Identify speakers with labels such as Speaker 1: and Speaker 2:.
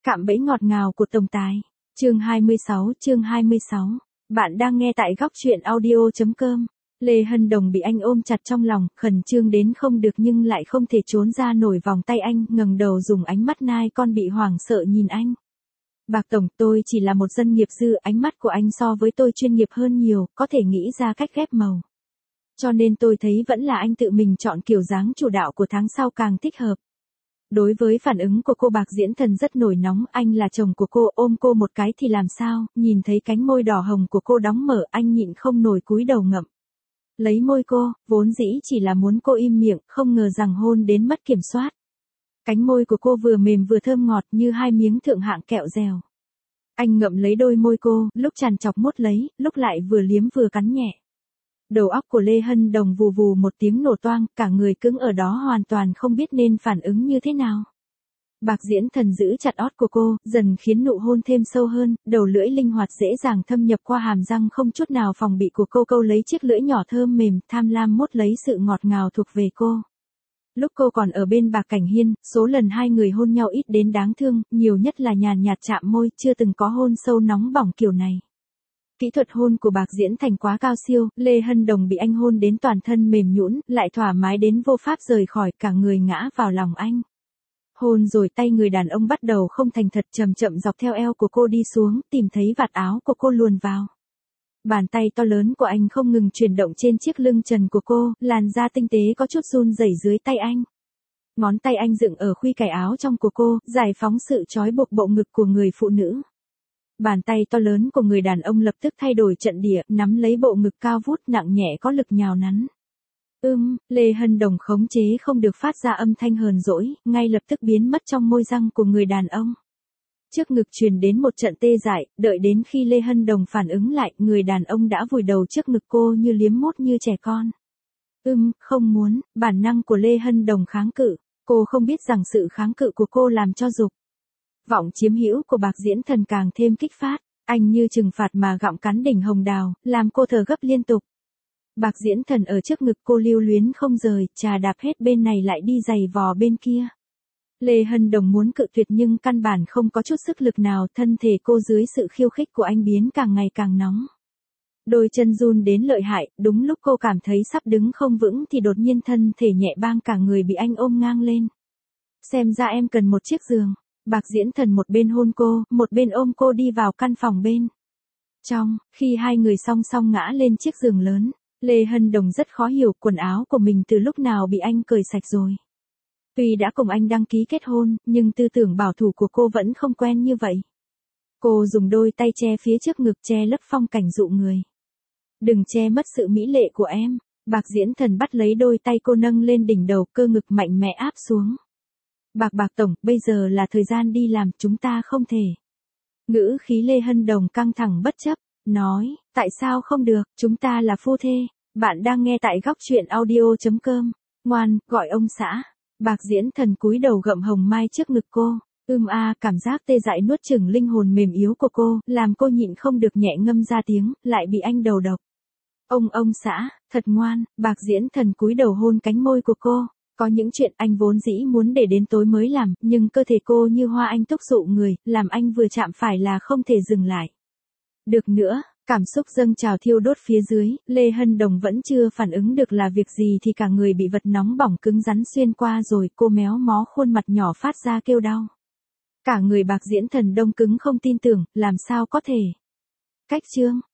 Speaker 1: Cạm bẫy ngọt ngào của tổng tài. Chương 26. Bạn đang nghe tại góc truyện audio.com. Lê Hân Đồng bị anh ôm chặt trong lòng, khẩn trương đến không được nhưng lại không thể trốn ra nổi vòng tay anh, ngẩng đầu dùng ánh mắt nai con bị hoảng sợ nhìn anh. Bạc tổng, tôi chỉ là một dân nghiệp dư, ánh mắt của anh so với tôi chuyên nghiệp hơn nhiều, có thể nghĩ ra cách ghép màu. Cho nên tôi thấy vẫn là anh tự mình chọn kiểu dáng chủ đạo của tháng sau càng thích hợp. Đối với phản ứng của cô Bạc Diễn Thần rất nổi nóng, anh là chồng của cô, ôm cô một cái thì làm sao, nhìn thấy cánh môi đỏ hồng của cô đóng mở, anh nhịn không nổi cúi đầu ngậm. Lấy môi cô, vốn dĩ chỉ là muốn cô im miệng, không ngờ rằng hôn đến mất kiểm soát. Cánh môi của cô vừa mềm vừa thơm ngọt như hai miếng thượng hạng kẹo dẻo. Anh ngậm lấy đôi môi cô, lúc tràn chọc mút lấy, lúc lại vừa liếm vừa cắn nhẹ. Đầu óc của Lê Hân Đồng vù vù một tiếng nổ toang, cả người cứng ở đó hoàn toàn không biết nên phản ứng như thế nào. Bạc Diễn Thần giữ chặt ót của cô, dần khiến nụ hôn thêm sâu hơn, đầu lưỡi linh hoạt dễ dàng thâm nhập qua hàm răng không chút nào phòng bị của cô, câu lấy chiếc lưỡi nhỏ thơm mềm, tham lam mút lấy sự ngọt ngào thuộc về cô. Lúc cô còn ở bên Bạc Cảnh Hiên, số lần hai người hôn nhau ít đến đáng thương, nhiều nhất là nhàn nhạt chạm môi, chưa từng có hôn sâu nóng bỏng kiểu này. Kỹ thuật hôn của Bạc Diễn Thành quá cao siêu, Lê Hân Đồng bị anh hôn đến toàn thân mềm nhũn, lại thoải mái đến vô pháp rời khỏi, cả người ngã vào lòng anh. Hôn rồi tay người đàn ông bắt đầu không thành thật, chậm chậm dọc theo eo của cô đi xuống, tìm thấy vạt áo của cô luồn vào. Bàn tay to lớn của anh không ngừng chuyển động trên chiếc lưng trần của cô, làn da tinh tế có chút run rẩy dưới tay anh. Ngón tay anh dựng ở khuy cài áo trong của cô, giải phóng sự trói buộc bộ ngực của người phụ nữ. Bàn tay to lớn của người đàn ông lập tức thay đổi trận địa, nắm lấy bộ ngực cao vút nặng nhẹ có lực nhào nắn. Lê Hân Đồng khống chế không được phát ra âm thanh hờn dỗi, ngay lập tức biến mất trong môi răng của người đàn ông. Trước ngực truyền đến một trận tê dại, đợi đến khi Lê Hân Đồng phản ứng lại, người đàn ông đã vùi đầu trước ngực cô như liếm mút như trẻ con. Không muốn, bản năng của Lê Hân Đồng kháng cự, cô không biết rằng sự kháng cự của cô làm cho dục vọng chiếm hữu của Bạc Diễn Thần càng thêm kích phát, anh như trừng phạt mà gặm cắn đỉnh hồng đào, làm cô thở gấp liên tục. Bạc Diễn Thần ở trước ngực cô lưu luyến không rời, chà đạp hết bên này lại đi giày vò bên kia. Lê Hân Đồng muốn cự tuyệt nhưng căn bản không có chút sức lực nào, thân thể cô dưới sự khiêu khích của anh biến càng ngày càng nóng. Đôi chân run đến lợi hại, đúng lúc cô cảm thấy sắp đứng không vững thì đột nhiên thân thể nhẹ bang cả người bị anh ôm ngang lên. Xem ra em cần một chiếc giường. Bạc Diễn Thần một bên hôn cô, một bên ôm cô đi vào căn phòng bên trong, khi hai người song song ngã lên chiếc giường lớn, Lê Hân Đồng rất khó hiểu quần áo của mình từ lúc nào bị anh cởi sạch rồi. Tuy đã cùng anh đăng ký kết hôn, nhưng tư tưởng bảo thủ của cô vẫn không quen như vậy. Cô dùng đôi tay che phía trước ngực che lấp phong cảnh dụ người. Đừng che mất sự mỹ lệ của em. Bạc Diễn Thần bắt lấy đôi tay cô nâng lên đỉnh đầu, cơ ngực mạnh mẽ áp xuống. Bạc tổng, bây giờ là thời gian đi làm, chúng ta không thể. Ngữ khí Lê Hân Đồng căng thẳng bất chấp, nói, tại sao không được, chúng ta là phu thê. Bạn đang nghe tại góc truyện audio.com. Ngoan, gọi ông xã. Bạc Diễn Thần cúi đầu gặm hồng mai trước ngực cô. Cảm giác tê dại nuốt chửng linh hồn mềm yếu của cô, làm cô nhịn không được nhẹ ngâm ra tiếng, lại bị anh đầu độc. Ông xã, thật ngoan. Bạc Diễn Thần cúi đầu hôn cánh môi của cô. Có những chuyện anh vốn dĩ muốn để đến tối mới làm, nhưng cơ thể cô như hoa anh túc dụ người, làm anh vừa chạm phải là không thể dừng lại. Được nữa, cảm xúc dâng trào thiêu đốt phía dưới, Lê Hân Đồng vẫn chưa phản ứng được là việc gì thì cả người bị vật nóng bỏng cứng rắn xuyên qua rồi, cô méo mó khuôn mặt nhỏ phát ra kêu đau. Cả người Bạc Diễn Thần đông cứng không tin tưởng, làm sao có thể. Cách chương